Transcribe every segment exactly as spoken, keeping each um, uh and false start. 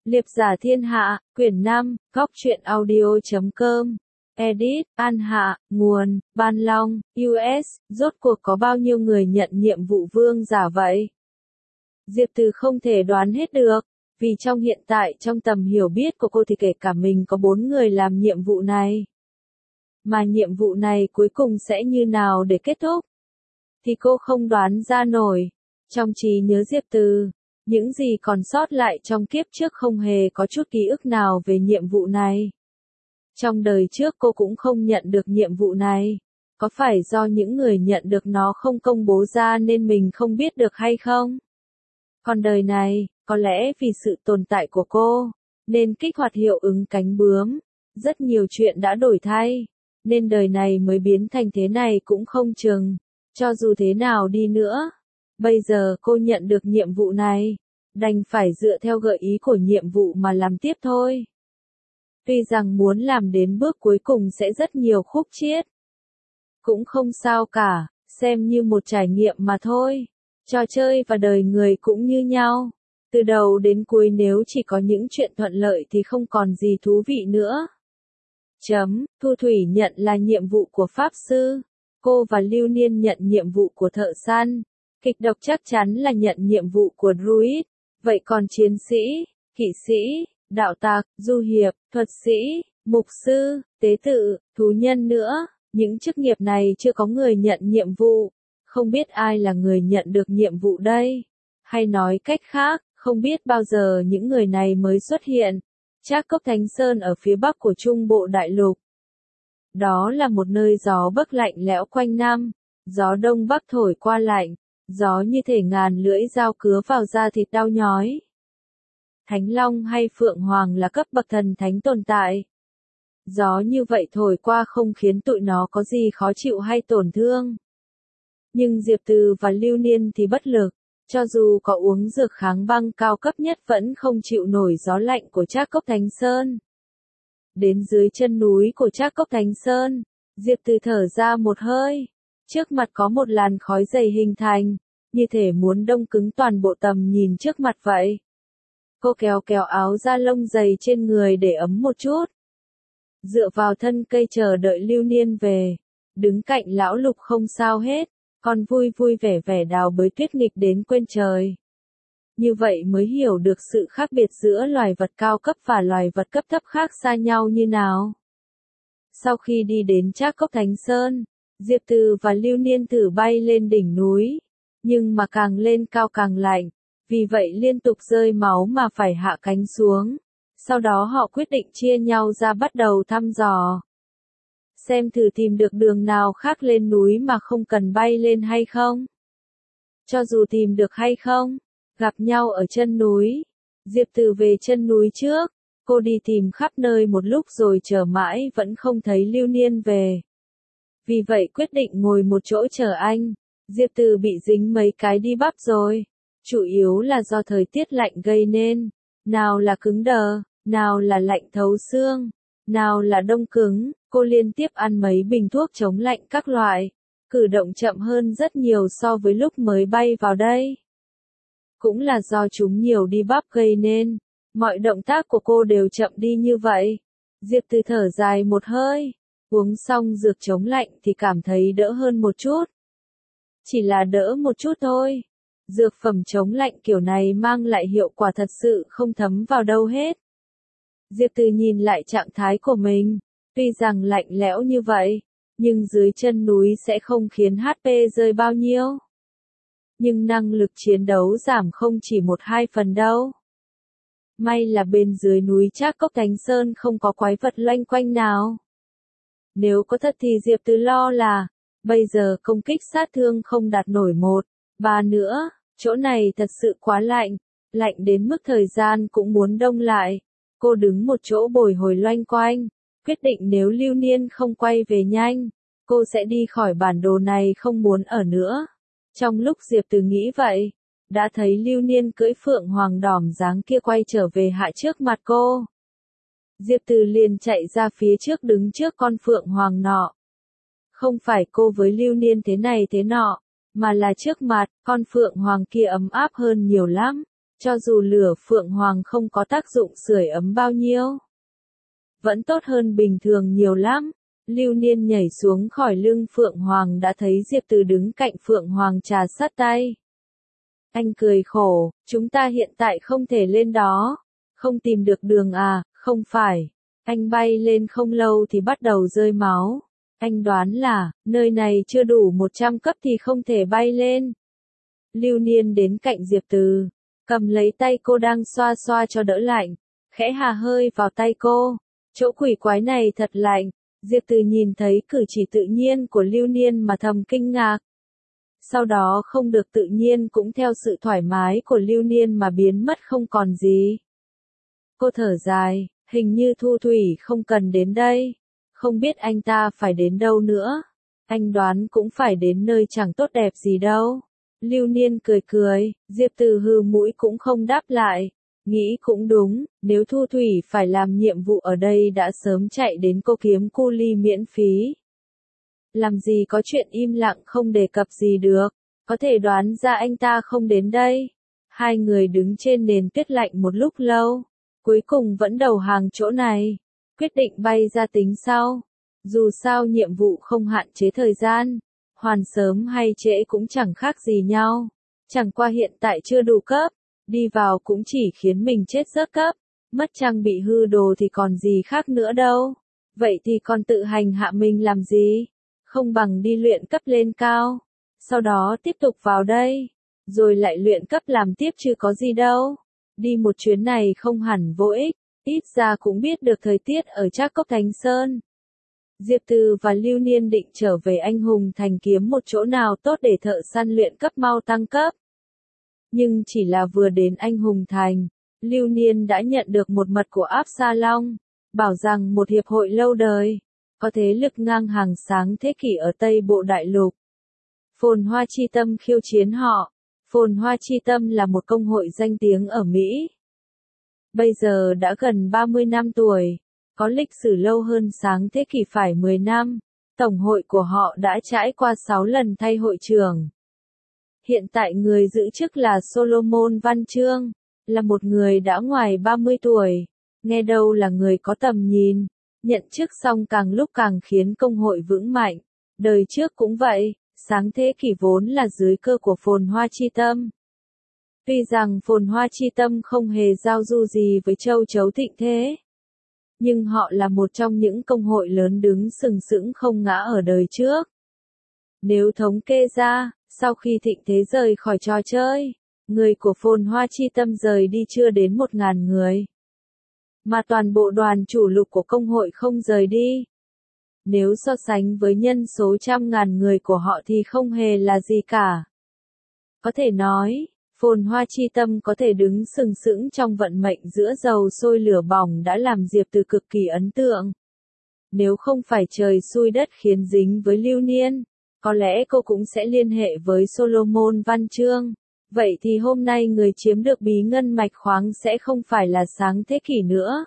Liệp giả thiên hạ, quyển năm, góc truyện audio chấm com. Edit, An Hạ, nguồn, Ban Long, u ét, rốt cuộc có bao nhiêu người nhận nhiệm vụ vương giả vậy? Diệp Từ không thể đoán hết được, vì trong hiện tại trong tầm hiểu biết của cô thì kể cả mình có bốn người làm nhiệm vụ này. Mà nhiệm vụ này cuối cùng sẽ như nào để kết thúc? Thì cô không đoán ra nổi. Trong trí nhớ Diệp Từ, những gì còn sót lại trong kiếp trước không hề có chút ký ức nào về nhiệm vụ này. Trong đời trước cô cũng không nhận được nhiệm vụ này. Có phải do những người nhận được nó không công bố ra nên mình không biết được hay không? Còn đời này, có lẽ vì sự tồn tại của cô, nên kích hoạt hiệu ứng cánh bướm. Rất nhiều chuyện đã đổi thay, nên đời này mới biến thành thế này cũng không chừng. Cho dù thế nào đi nữa, bây giờ cô nhận được nhiệm vụ này, đành phải dựa theo gợi ý của nhiệm vụ mà làm tiếp thôi. Tuy rằng muốn làm đến bước cuối cùng sẽ rất nhiều khúc chiết. Cũng không sao cả, xem như một trải nghiệm mà thôi. Trò chơi và đời người cũng như nhau. Từ đầu đến cuối nếu chỉ có những chuyện thuận lợi thì không còn gì thú vị nữa. Chấm, Thu Thủy nhận là nhiệm vụ của Pháp Sư. Cô và Lưu Niên nhận nhiệm vụ của Thợ Săn. Kịch độc chắc chắn là nhận nhiệm vụ của Druid. Vậy còn chiến sĩ, kỵ sĩ, đạo tặc, du hiệp, thuật sĩ, mục sư, tế tự, thú nhân nữa, những chức nghiệp này chưa có người nhận nhiệm vụ. Không biết ai là người nhận được nhiệm vụ đây. Hay nói cách khác, không biết bao giờ những người này mới xuất hiện. Trác Cốc Thánh Sơn ở phía bắc của Trung Bộ Đại Lục. Đó là một nơi gió bấc lạnh lẽo quanh năm, gió đông bắc thổi qua lạnh, gió như thể ngàn lưỡi dao cứa vào da thịt đau nhói. Thánh Long hay Phượng Hoàng là cấp bậc thần thánh tồn tại. Gió như vậy thổi qua không khiến tụi nó có gì khó chịu hay tổn thương. Nhưng Diệp Từ và Lưu Niên thì bất lực, cho dù có uống dược kháng băng cao cấp nhất vẫn không chịu nổi gió lạnh của Trác Cốc Thánh Sơn. Đến dưới chân núi của Trác Cốc Thánh Sơn, Diệp Từ thở ra một hơi. Trước mặt có một làn khói dày hình thành, như thể muốn đông cứng toàn bộ tầm nhìn trước mặt vậy. Cô kéo kéo áo da lông dày trên người để ấm một chút. Dựa vào thân cây chờ đợi Lưu Niên về. Đứng cạnh lão Lục không sao hết, còn vui vui vẻ vẻ đào bới tuyết nghịch đến quên trời. Như vậy mới hiểu được sự khác biệt giữa loài vật cao cấp và loài vật cấp thấp khác xa nhau như nào. Sau khi đi đến Trác Cốc Thánh Sơn, Diệp Từ và Lưu Niên thử bay lên đỉnh núi, nhưng mà càng lên cao càng lạnh, vì vậy liên tục rơi máu mà phải hạ cánh xuống. Sau đó họ quyết định chia nhau ra bắt đầu thăm dò. Xem thử tìm được đường nào khác lên núi mà không cần bay lên hay không. Cho dù tìm được hay không, gặp nhau ở chân núi. Diệp Từ về chân núi trước, cô đi tìm khắp nơi một lúc rồi chờ mãi vẫn không thấy Lưu Niên về. Vì vậy quyết định ngồi một chỗ chờ anh. Diệp Từ bị dính mấy cái đi bắp rồi. Chủ yếu là do thời tiết lạnh gây nên. Nào là cứng đờ, nào là lạnh thấu xương, nào là đông cứng. Cô liên tiếp ăn mấy bình thuốc chống lạnh các loại. Cử động chậm hơn rất nhiều so với lúc mới bay vào đây. Cũng là do chúng nhiều đi bắp gây nên. Mọi động tác của cô đều chậm đi như vậy. Diệp Từ thở dài một hơi. Uống xong dược chống lạnh thì cảm thấy đỡ hơn một chút. Chỉ là đỡ một chút thôi. Dược phẩm chống lạnh kiểu này mang lại hiệu quả thật sự không thấm vào đâu hết. Diệp Từ nhìn lại trạng thái của mình. Tuy rằng lạnh lẽo như vậy, nhưng dưới chân núi sẽ không khiến hát pê rơi bao nhiêu. Nhưng năng lực chiến đấu giảm không chỉ một hai phần đâu. May là bên dưới núi Trác Cốc Thánh Sơn không có quái vật loanh quanh nào. Nếu có thật thì Diệp Từ lo là, bây giờ công kích sát thương không đạt nổi một, ba nữa, chỗ này thật sự quá lạnh, lạnh đến mức thời gian cũng muốn đông lại. Cô đứng một chỗ bồi hồi loanh quanh, quyết định nếu Lưu Niên không quay về nhanh, cô sẽ đi khỏi bản đồ này không muốn ở nữa. Trong lúc Diệp Từ nghĩ vậy, đã thấy Lưu Niên cưỡi Phượng Hoàng đỏm dáng kia quay trở về hạ trước mặt cô. Diệp Từ liền chạy ra phía trước đứng trước con Phượng Hoàng nọ. Không phải cô với Lưu Niên thế này thế nọ, mà là trước mặt, con Phượng Hoàng kia ấm áp hơn nhiều lắm. Cho dù lửa phượng hoàng không có tác dụng sưởi ấm bao nhiêu, vẫn tốt hơn bình thường nhiều lắm. Lưu Niên nhảy xuống khỏi lưng phượng hoàng đã thấy Diệp Từ đứng cạnh phượng hoàng trà sát tay. Anh cười khổ, chúng ta hiện tại không thể lên đó. Không tìm được đường à, không phải. Anh bay lên không lâu thì bắt đầu rơi máu. Anh đoán là, nơi này chưa đủ một trăm cấp thì không thể bay lên. Lưu Niên đến cạnh Diệp Từ, cầm lấy tay cô đang xoa xoa cho đỡ lạnh, khẽ hà hơi vào tay cô. Chỗ quỷ quái này thật lạnh. Diệp Từ nhìn thấy cử chỉ tự nhiên của Lưu Niên mà thầm kinh ngạc. Sau đó không được tự nhiên cũng theo sự thoải mái của Lưu Niên mà biến mất không còn gì. Cô thở dài, hình như Thu Thủy không cần đến đây. Không biết anh ta phải đến đâu nữa. Anh đoán cũng phải đến nơi chẳng tốt đẹp gì đâu. Lưu Niên cười cười, Diệp Từ hừ mũi cũng không đáp lại. Nghĩ cũng đúng, nếu Thu Thủy phải làm nhiệm vụ ở đây đã sớm chạy đến cô kiếm cu ly miễn phí. Làm gì có chuyện im lặng không đề cập gì được, có thể đoán ra anh ta không đến đây. Hai người đứng trên nền tuyết lạnh một lúc lâu, cuối cùng vẫn đầu hàng chỗ này, quyết định bay ra tính sau. Dù sao nhiệm vụ không hạn chế thời gian, hoàn sớm hay trễ cũng chẳng khác gì nhau. Chẳng qua hiện tại chưa đủ cấp, đi vào cũng chỉ khiến mình chết rớt cấp, mất trang bị hư đồ thì còn gì khác nữa đâu. Vậy thì còn tự hành hạ mình làm gì? Không bằng đi luyện cấp lên cao, sau đó tiếp tục vào đây, rồi lại luyện cấp làm tiếp chứ có gì đâu. Đi một chuyến này không hẳn vô ích, ít ra cũng biết được thời tiết ở Trác Cốc Thánh Sơn. Diệp Từ và Lưu Niên định trở về Anh Hùng Thành kiếm một chỗ nào tốt để thợ săn luyện cấp mau tăng cấp. Nhưng chỉ là vừa đến Anh Hùng Thành, Lưu Niên đã nhận được một mật của Absalom, bảo rằng một hiệp hội lâu đời, có thế lực ngang hàng sáng thế kỷ ở Tây Bộ Đại Lục. Phồn Hoa Chi Tâm khiêu chiến họ. Phồn Hoa Chi Tâm là một công hội danh tiếng ở Mỹ. Bây giờ đã gần ba mươi năm tuổi, có lịch sử lâu hơn sáng thế kỷ phải mười năm. Tổng hội của họ đã trải qua sáu lần thay hội trưởng. Hiện tại người giữ chức là Solomon Văn Chương, là một người đã ngoài ba mươi tuổi, nghe đâu là người có tầm nhìn, nhận chức xong càng lúc càng khiến công hội vững mạnh. Đời trước cũng vậy, sáng thế kỷ vốn là dưới cơ của Phồn Hoa Chi Tâm. Tuy rằng Phồn Hoa Chi Tâm không hề giao du gì với Châu Chấu Thịnh Thế, nhưng họ là một trong những công hội lớn đứng sừng sững không ngã ở đời trước. Nếu thống kê ra, sau khi Thịnh Thế rời khỏi trò chơi, người của Phồn Hoa Chi Tâm rời đi chưa đến một ngàn người. Mà toàn bộ đoàn chủ lực của công hội không rời đi. Nếu so sánh với nhân số trăm ngàn người của họ thì không hề là gì cả. Có thể nói, Phồn Hoa Chi Tâm có thể đứng sừng sững trong vận mệnh giữa dầu sôi lửa bỏng đã làm Diệp Từ cực kỳ ấn tượng. Nếu không phải trời xui đất khiến dính với Lưu Niên, có lẽ cô cũng sẽ liên hệ với Solomon Văn Chương. Vậy thì hôm nay người chiếm được bí ngân mạch khoáng sẽ không phải là sáng thế kỷ nữa.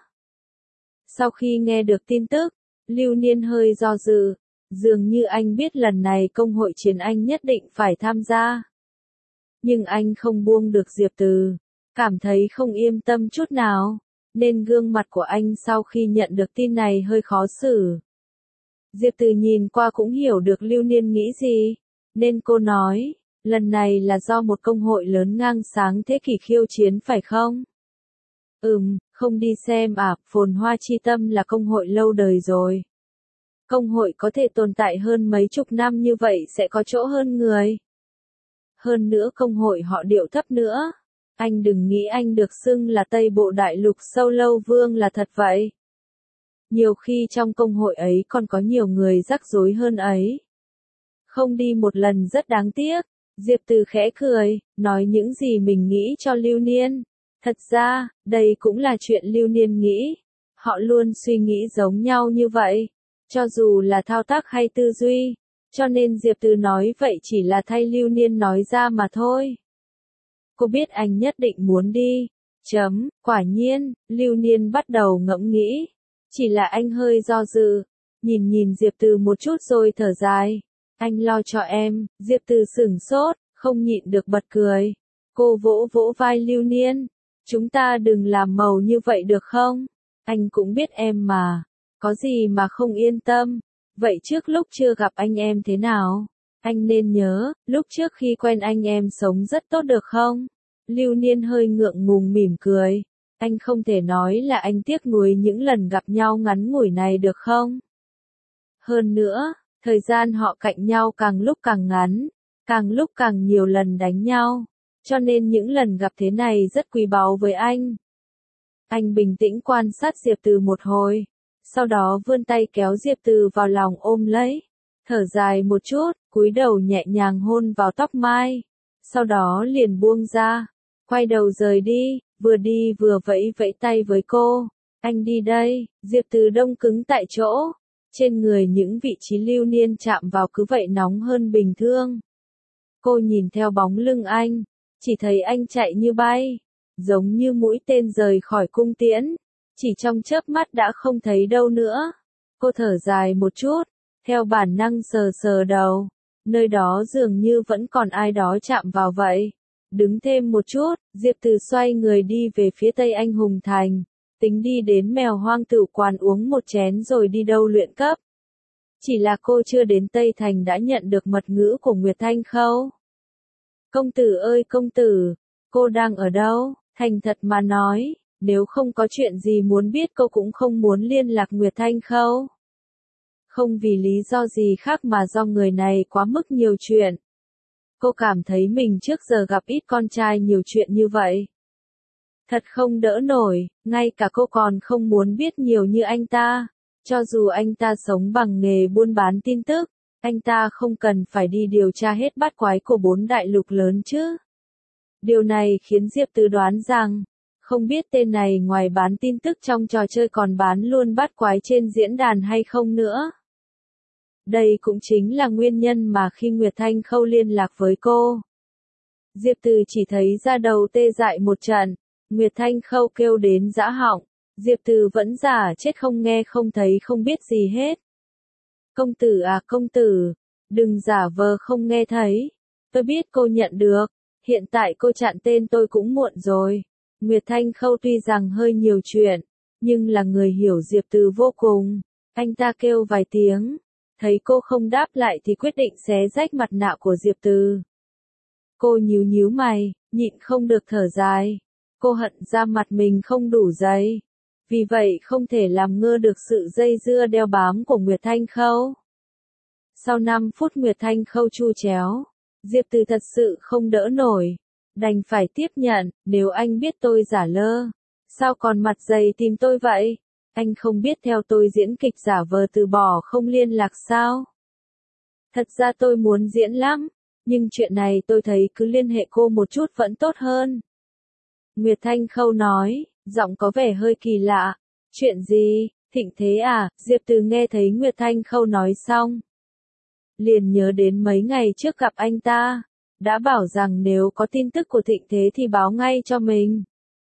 Sau khi nghe được tin tức, Lưu Niên hơi do dự, dường như anh biết lần này công hội chiến anh nhất định phải tham gia. Nhưng anh không buông được Diệp Từ, cảm thấy không yên tâm chút nào, nên gương mặt của anh sau khi nhận được tin này hơi khó xử. Diệp Từ nhìn qua cũng hiểu được Lưu Niên nghĩ gì, nên cô nói, lần này là do một công hội lớn ngang sáng thế kỷ khiêu chiến phải không? Ừm, không đi xem à, Phồn Hoa Chi Tâm là công hội lâu đời rồi. Công hội có thể tồn tại hơn mấy chục năm như vậy sẽ có chỗ hơn người. Hơn nữa công hội họ điệu thấp nữa. Anh đừng nghĩ anh được xưng là Tây Bộ Đại Lục Sâu Lâu Vương là thật vậy. Nhiều khi trong công hội ấy còn có nhiều người rắc rối hơn ấy. Không đi một lần rất đáng tiếc. Diệp Từ khẽ cười, nói những gì mình nghĩ cho Lưu Niên. Thật ra, đây cũng là chuyện Lưu Niên nghĩ. Họ luôn suy nghĩ giống nhau như vậy, cho dù là thao tác hay tư duy. Cho nên Diệp Từ nói vậy chỉ là thay Lưu Niên nói ra mà thôi. Cô biết anh nhất định muốn đi. Chấm, quả nhiên, Lưu Niên bắt đầu ngẫm nghĩ. Chỉ là anh hơi do dự, nhìn nhìn Diệp Từ một chút rồi thở dài. Anh lo cho em. Diệp Từ sửng sốt, không nhịn được bật cười. Cô vỗ vỗ vai Lưu Niên. Chúng ta đừng làm màu như vậy được không? Anh cũng biết em mà. Có gì mà không yên tâm. Vậy trước lúc chưa gặp anh em thế nào? Anh nên nhớ, lúc trước khi quen anh em sống rất tốt được không? Lưu Niên hơi ngượng ngùng mỉm cười. Anh không thể nói là anh tiếc nuối những lần gặp nhau ngắn ngủi này được không? Hơn nữa, thời gian họ cạnh nhau càng lúc càng ngắn, càng lúc càng nhiều lần đánh nhau. Cho nên những lần gặp thế này rất quý báu với anh. Anh bình tĩnh quan sát Diệp Từ một hồi. Sau đó vươn tay kéo Diệp Từ vào lòng ôm lấy. Thở dài một chút, cúi đầu nhẹ nhàng hôn vào tóc mai. Sau đó liền buông ra. Quay đầu rời đi, vừa đi vừa vẫy vẫy tay với cô. Anh đi đây, Diệp Từ đông cứng tại chỗ. Trên người những vị trí Lưu Niên chạm vào cứ vậy nóng hơn bình thường. Cô nhìn theo bóng lưng anh. Chỉ thấy anh chạy như bay. Giống như mũi tên rời khỏi cung tiễn. Chỉ trong chớp mắt đã không thấy đâu nữa. Cô thở dài một chút. Theo bản năng sờ sờ đầu. Nơi đó dường như vẫn còn ai đó chạm vào vậy. Đứng thêm một chút, Diệp Từ xoay người đi về phía Tây Anh Hùng Thành. Tính đi đến Mèo Hoang Tử Quán uống một chén rồi đi đâu luyện cấp. Chỉ là cô chưa đến Tây Thành đã nhận được mật ngữ của Nguyệt Thanh Khâu. Công tử ơi công tử, cô đang ở đâu? Thành thật mà nói, nếu không có chuyện gì muốn biết cô cũng không muốn liên lạc Nguyệt Thanh Khâu. Không vì lý do gì khác mà do người này quá mức nhiều chuyện. Cô cảm thấy mình trước giờ gặp ít con trai nhiều chuyện như vậy. Thật không đỡ nổi, ngay cả cô còn không muốn biết nhiều như anh ta. Cho dù anh ta sống bằng nghề buôn bán tin tức, anh ta không cần phải đi điều tra hết bát quái của bốn đại lục lớn chứ. Điều này khiến Diệp Từ đoán rằng, không biết tên này ngoài bán tin tức trong trò chơi còn bán luôn bát quái trên diễn đàn hay không nữa. Đây cũng chính là nguyên nhân mà khi Nguyệt Thanh Khâu liên lạc với cô, Diệp Từ chỉ thấy da đầu tê dại một trận. Nguyệt Thanh Khâu kêu đến giã họng, Diệp Từ vẫn giả chết không nghe không thấy không biết gì hết. Công tử à công tử, đừng giả vờ không nghe thấy. Tôi biết cô nhận được, hiện tại cô chặn tên tôi cũng muộn rồi. Nguyệt Thanh Khâu tuy rằng hơi nhiều chuyện, nhưng là người hiểu Diệp Từ vô cùng. Anh ta kêu vài tiếng, thấy cô không đáp lại thì quyết định xé rách mặt nạ của Diệp Từ. Cô nhíu nhíu mày, nhịn không được thở dài. Cô hận ra mặt mình không đủ dày. Vì vậy không thể làm ngơ được sự dây dưa đeo bám của Nguyệt Thanh Khâu. Sau năm phút Nguyệt Thanh Khâu chu chéo, Diệp Từ thật sự không đỡ nổi. Đành phải tiếp nhận, nếu anh biết tôi giả lơ, sao còn mặt dày tìm tôi vậy? Anh không biết theo tôi diễn kịch giả vờ từ bỏ không liên lạc sao? Thật ra tôi muốn diễn lắm, nhưng chuyện này tôi thấy cứ liên hệ cô một chút vẫn tốt hơn. Nguyệt Thanh Khâu nói, giọng có vẻ hơi kỳ lạ. Chuyện gì, Thịnh Thế à? Diệp Từ nghe thấy Nguyệt Thanh Khâu nói xong, liền nhớ đến mấy ngày trước gặp anh ta, đã bảo rằng nếu có tin tức của Thịnh Thế thì báo ngay cho mình.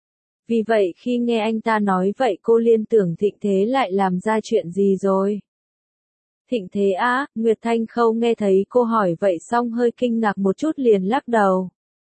Vì vậy khi nghe anh ta nói vậy cô liên tưởng Thịnh Thế lại làm ra chuyện gì rồi. Thịnh Thế á, Nguyệt Thanh Khâu nghe thấy cô hỏi vậy xong hơi kinh ngạc một chút liền lắc đầu.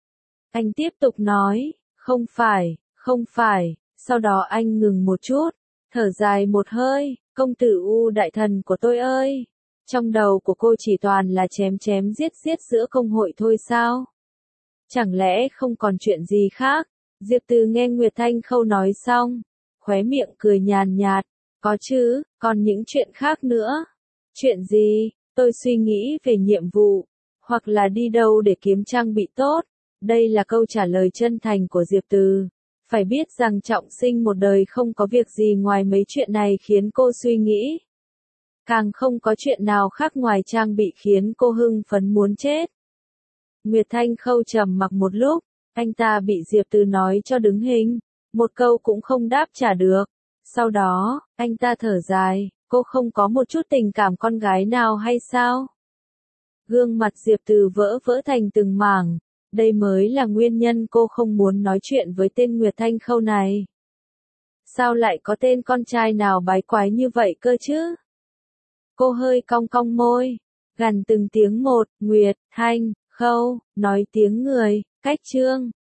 Anh tiếp tục nói, không phải, không phải, sau đó anh ngừng một chút, thở dài một hơi, công tử U đại thần của tôi ơi. Trong đầu của cô chỉ toàn là chém chém giết giết giữa công hội thôi sao? Chẳng lẽ không còn chuyện gì khác? Diệp Từ nghe Nguyệt Thanh Khâu nói xong, khóe miệng cười nhàn nhạt, có chứ, còn những chuyện khác nữa. Chuyện gì? Tôi suy nghĩ về nhiệm vụ, hoặc là đi đâu để kiếm trang bị tốt. Đây là câu trả lời chân thành của Diệp Từ. Phải biết rằng trọng sinh một đời không có việc gì ngoài mấy chuyện này khiến cô suy nghĩ. Càng không có chuyện nào khác ngoài trang bị khiến cô hưng phấn muốn chết. Nguyệt Thanh Khâu trầm mặc một lúc, anh ta bị Diệp Từ nói cho đứng hình, một câu cũng không đáp trả được. Sau đó, anh ta thở dài, cô không có một chút tình cảm con gái nào hay sao? Gương mặt Diệp Từ vỡ vỡ thành từng mảng, đây mới là nguyên nhân cô không muốn nói chuyện với tên Nguyệt Thanh Khâu này. Sao lại có tên con trai nào bái quái như vậy cơ chứ? Cô hơi cong cong môi, gằn từng tiếng một, Nguyệt Thanh Khâu, nói tiếng người, Cách chương